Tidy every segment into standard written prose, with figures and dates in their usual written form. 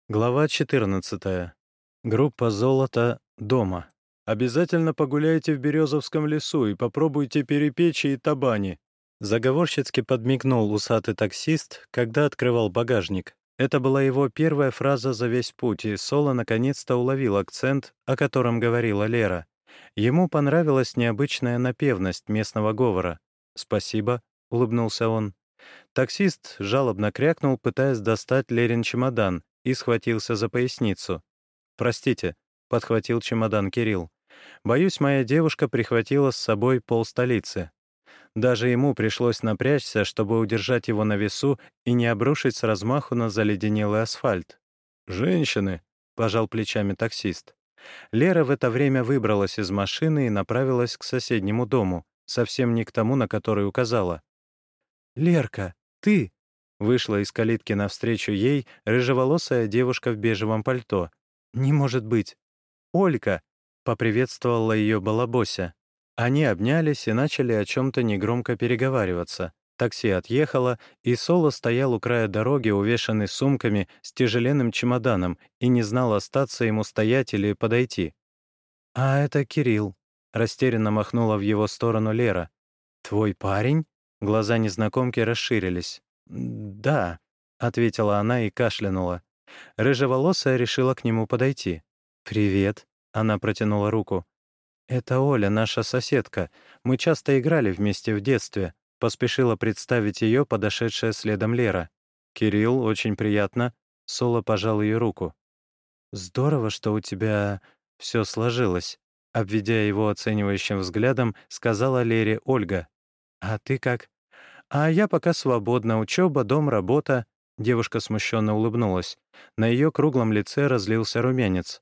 Глава 14. Группа «Золото» дома. «Обязательно погуляйте в Березовском лесу и попробуйте перепечи и табани». Заговорщицки подмигнул усатый таксист, когда открывал багажник. Это была его первая фраза за весь путь, и Соло наконец-то уловил акцент, о котором говорила Лера. Ему понравилась необычная напевность местного говора. «Спасибо», — улыбнулся он. Таксист жалобно крякнул, пытаясь достать Лерин чемодан, и схватился за поясницу. «Простите», — подхватил чемодан Кирилл. «Боюсь, моя девушка прихватила с собой полстолицы». Даже ему пришлось напрячься, чтобы удержать его на весу и не обрушить с размаху на заледенелый асфальт. «Женщины», — пожал плечами таксист. Лера в это время выбралась из машины и направилась к соседнему дому, совсем не к тому, на который указала. «Лерка, ты!» — вышла из калитки навстречу ей рыжеволосая девушка в бежевом пальто. «Не может быть!» «Олька!» — поприветствовала ее балабося. Они обнялись и начали о чем-то негромко переговариваться. Такси отъехало, и Соло стоял у края дороги, увешанный сумками с тяжеленным чемоданом, и не знал, остаться ему стоять или подойти. «А это Кирилл», — растерянно махнула в его сторону Лера. «Твой парень?» Глаза незнакомки расширились. «Да», — ответила она и кашлянула. Рыжеволосая решила к нему подойти. «Привет», — она протянула руку. «Это Оля, наша соседка. Мы часто играли вместе в детстве», — поспешила представить ее подошедшая следом Лера. «Кирилл, очень приятно». Соло пожал ее руку. «Здорово, что у тебя все сложилось», — обведя его оценивающим взглядом, сказала Лере Ольга. «А ты как?» «А я пока свободна. Учеба, дом, работа». Девушка смущенно улыбнулась. На ее круглом лице разлился румянец.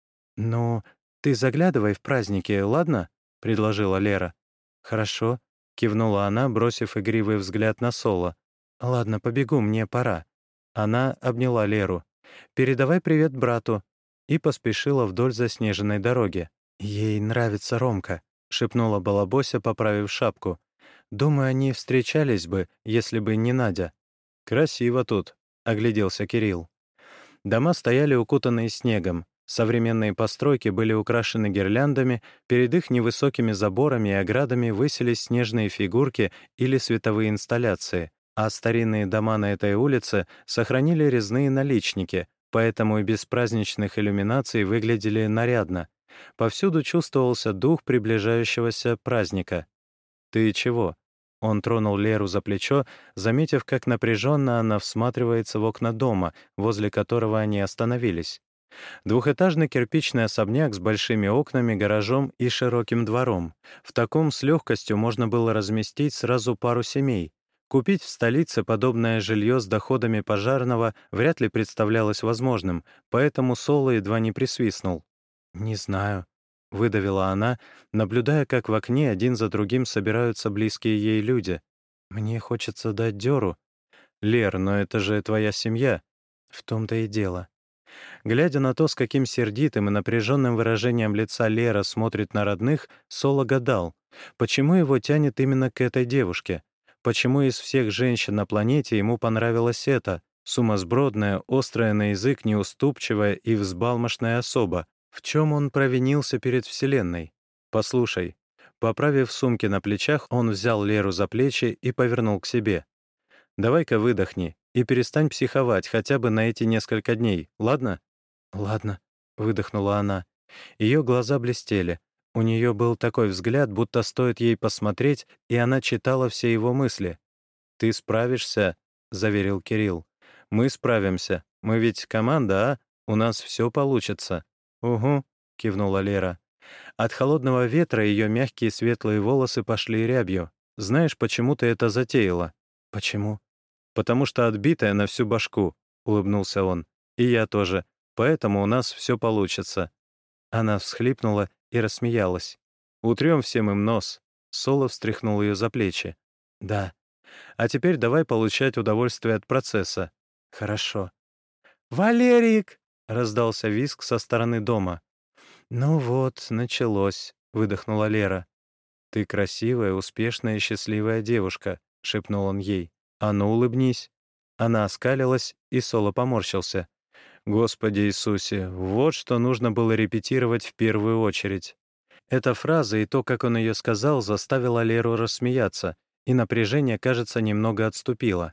«Ну, ты заглядывай в праздники, ладно?» — предложила Лера. «Хорошо», — кивнула она, бросив игривый взгляд на Соло. «Ладно, побегу, мне пора». Она обняла Леру. «Передавай привет брату», и поспешила вдоль заснеженной дороги. «Ей нравится Ромка», — шепнула Балабося, поправив шапку. «Думаю, они встречались бы, если бы не Надя». «Красиво тут», — огляделся Кирилл. Дома стояли укутанные снегом. Современные постройки были украшены гирляндами, перед их невысокими заборами и оградами высились снежные фигурки или световые инсталляции, а старинные дома на этой улице сохранили резные наличники, поэтому и без праздничных иллюминаций выглядели нарядно. Повсюду чувствовался дух приближающегося праздника. «Ты чего?» Он тронул Леру за плечо, заметив, как напряженно она всматривается в окна дома, возле которого они остановились. Двухэтажный кирпичный особняк с большими окнами, гаражом и широким двором. В таком с легкостью можно было разместить сразу пару семей. Купить в столице подобное жилье с доходами пожарного вряд ли представлялось возможным, поэтому Соло едва не присвистнул. «Не знаю», — выдавила она, наблюдая, как в окне один за другим собираются близкие ей люди. «Мне хочется дать дёру». «Лер, но это же твоя семья». «В том-то и дело». Глядя на то, с каким сердитым и напряженным выражением лица Лера смотрит на родных, Соло гадал, почему его тянет именно к этой девушке? Почему из всех женщин на планете ему понравилась эта, сумасбродная, острая на язык, неуступчивая и взбалмошная особа? В чем он провинился перед Вселенной? «Послушай». Поправив сумки на плечах, он взял Леру за плечи и повернул к себе. «Давай-ка выдохни и перестань психовать хотя бы на эти несколько дней, ладно?» «Ладно», — выдохнула она. Ее глаза блестели. У нее был такой взгляд, будто стоит ей посмотреть, и она читала все его мысли. «Ты справишься», — заверил Кирилл. «Мы справимся. Мы ведь команда, а? У нас все получится». «Угу», — кивнула Лера. От холодного ветра ее мягкие светлые волосы пошли рябью. «Знаешь, почему ты это затеяла?» «Почему?» «Потому что отбитая на всю башку», — улыбнулся он. «И я тоже. Поэтому у нас все получится». Она всхлипнула и рассмеялась. «Утрем всем им нос». Соло встряхнул ее за плечи. «Да. А теперь давай получать удовольствие от процесса». «Хорошо». «Валерик!» — раздался визг со стороны дома. «Ну вот, началось», — выдохнула Лера. «Ты красивая, успешная и счастливая девушка», — шепнул он ей. «А ну, улыбнись». Она оскалилась, и Соло поморщился. Господи Иисусе, вот что нужно было репетировать в первую очередь. Эта фраза и то, как он ее сказал, заставило Леру рассмеяться, и напряжение, кажется, немного отступило.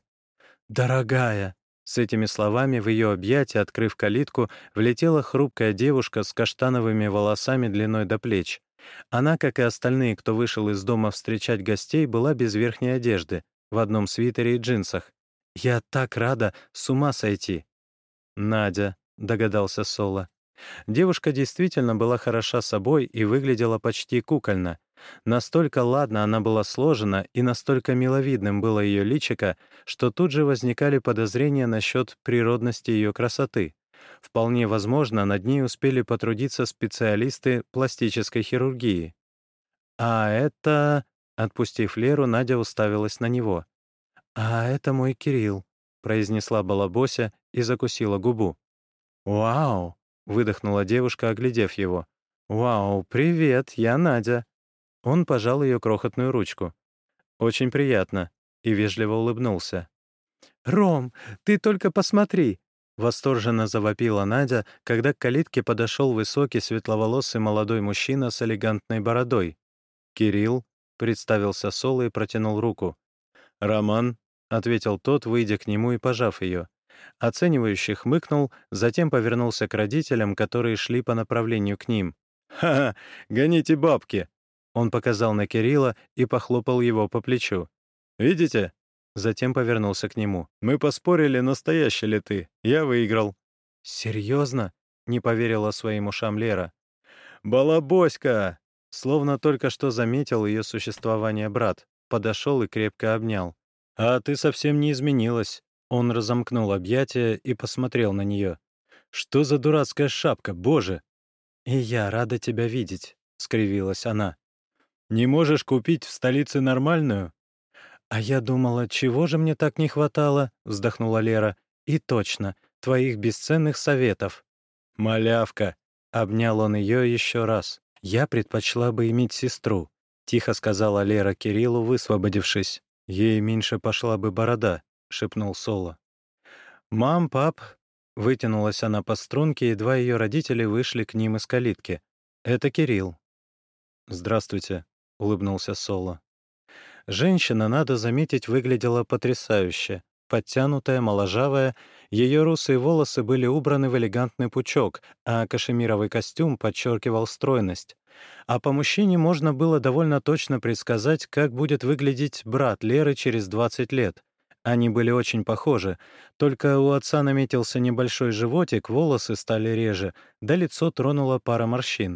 «Дорогая!» С этими словами в ее объятия, открыв калитку, влетела хрупкая девушка с каштановыми волосами длиной до плеч. Она, как и остальные, кто вышел из дома встречать гостей, была без верхней одежды, в одном свитере и джинсах. «Я так рада, с ума сойти!» «Надя», — догадался Соло. Девушка действительно была хороша собой и выглядела почти кукольно. Настолько ладно она была сложена и настолько миловидным было ее личико, что тут же возникали подозрения насчет природности ее красоты. Вполне возможно, над ней успели потрудиться специалисты пластической хирургии. «А это...» — отпустив Леру, Надя уставилась на него. «А это мой Кирилл», — произнесла Балабося и закусила губу. «Вау!» — выдохнула девушка, оглядев его. «Вау, привет, я Надя». Он пожал ее крохотную ручку. «Очень приятно», и вежливо улыбнулся. «Ром, ты только посмотри!» — восторженно завопила Надя, когда к калитке подошел высокий светловолосый молодой мужчина с элегантной бородой. «Кирилл», — представился Соло и протянул руку. «Роман», — ответил тот, выйдя к нему и пожав ее. Оценивающий хмыкнул, затем повернулся к родителям, которые шли по направлению к ним. «Ха-ха, гоните бабки!» Он показал на Кирилла и похлопал его по плечу. «Видите?» Затем повернулся к нему. «Мы поспорили, настоящий ли ты. Я выиграл». «Серьезно?» — не поверила своим ушам Лера. «Балабоська!» Словно только что заметил ее существование брат. Подошел и крепко обнял. «А ты совсем не изменилась». Он разомкнул объятия и посмотрел на нее. «Что за дурацкая шапка, боже!» «И я рада тебя видеть», — скривилась она. «Не можешь купить в столице нормальную?» «А я думала, чего же мне так не хватало?» — вздохнула Лера. «И точно, твоих бесценных советов». «Малявка!» — обнял он ее еще раз. «Я предпочла бы иметь сестру», — тихо сказала Лера Кириллу, высвободившись. «Ей меньше пошла бы борода», — шепнул Соло. «Мам, пап!» — вытянулась она по струнке, и два ее родителя вышли к ним из калитки. «Это Кирилл». «Здравствуйте», — улыбнулся Соло. Женщина, надо заметить, выглядела потрясающе. Подтянутая, моложавая, ее русые волосы были убраны в элегантный пучок, а кашемировый костюм подчеркивал стройность. А по мужчине можно было довольно точно предсказать, как будет выглядеть брат Леры через 20 лет. Они были очень похожи, только у отца наметился небольшой животик, волосы стали реже, да лицо тронула пара морщин.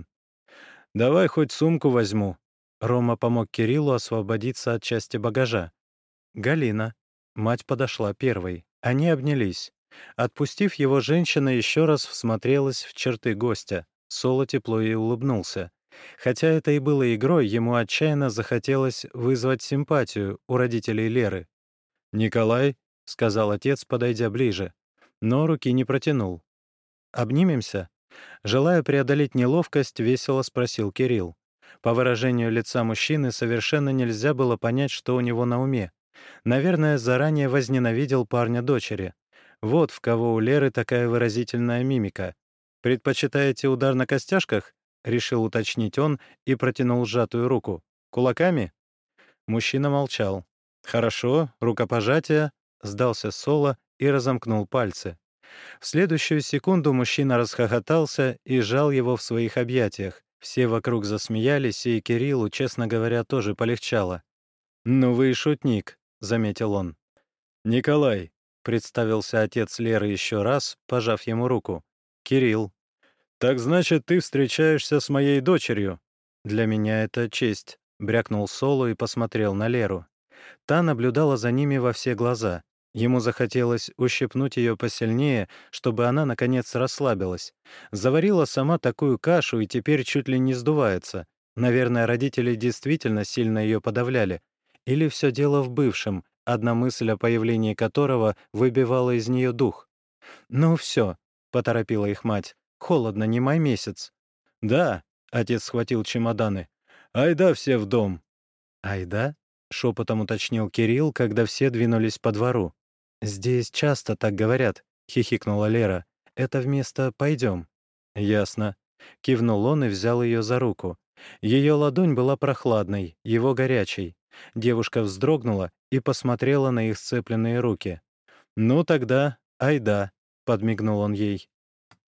«Давай хоть сумку возьму». Рома помог Кириллу освободиться от части багажа. «Галина». Мать подошла первой. Они обнялись. Отпустив его, женщина еще раз всмотрелась в черты гостя. Соло тепло ей улыбнулся. Хотя это и было игрой, ему отчаянно захотелось вызвать симпатию у родителей Леры. «Николай», — сказал отец, подойдя ближе, но руки не протянул. «Обнимемся?» Желая преодолеть неловкость, весело спросил Кирилл. По выражению лица мужчины совершенно нельзя было понять, что у него на уме. Наверное, заранее возненавидел парня дочери. Вот в кого у Леры такая выразительная мимика. «Предпочитаете удар на костяшках?» — решил уточнить он и протянул сжатую руку. «Кулаками?» Мужчина молчал. «Хорошо, рукопожатие», — сдался Соло и разомкнул пальцы. В следующую секунду мужчина расхохотался и сжал его в своих объятиях. Все вокруг засмеялись, и Кириллу, честно говоря, тоже полегчало. «Ну вы и шутник», — заметил он. «Николай», — представился отец Леры еще раз, пожав ему руку. «Кирилл». «Так значит, ты встречаешься с моей дочерью?» «Для меня это честь», — брякнул Соло и посмотрел на Леру. Та наблюдала за ними во все глаза. Ему захотелось ущипнуть ее посильнее, чтобы она, наконец, расслабилась. Заварила сама такую кашу и теперь чуть ли не сдувается. Наверное, родители действительно сильно ее подавляли. Или все дело в бывшем, одна мысль о появлении которого выбивала из нее дух. «Ну все», — поторопила их мать, — «холодно, не май месяц». «Да», — отец схватил чемоданы, — «айда все в дом». «Айда?» — шепотом уточнил Кирилл, когда все двинулись по двору. «Здесь часто так говорят», — хихикнула Лера. это вместо «пойдем». «Ясно». Кивнул он и взял ее за руку. Ее ладонь была прохладной, его горячей. Девушка вздрогнула и посмотрела на их сцепленные руки. «Ну тогда, айда», — подмигнул он ей.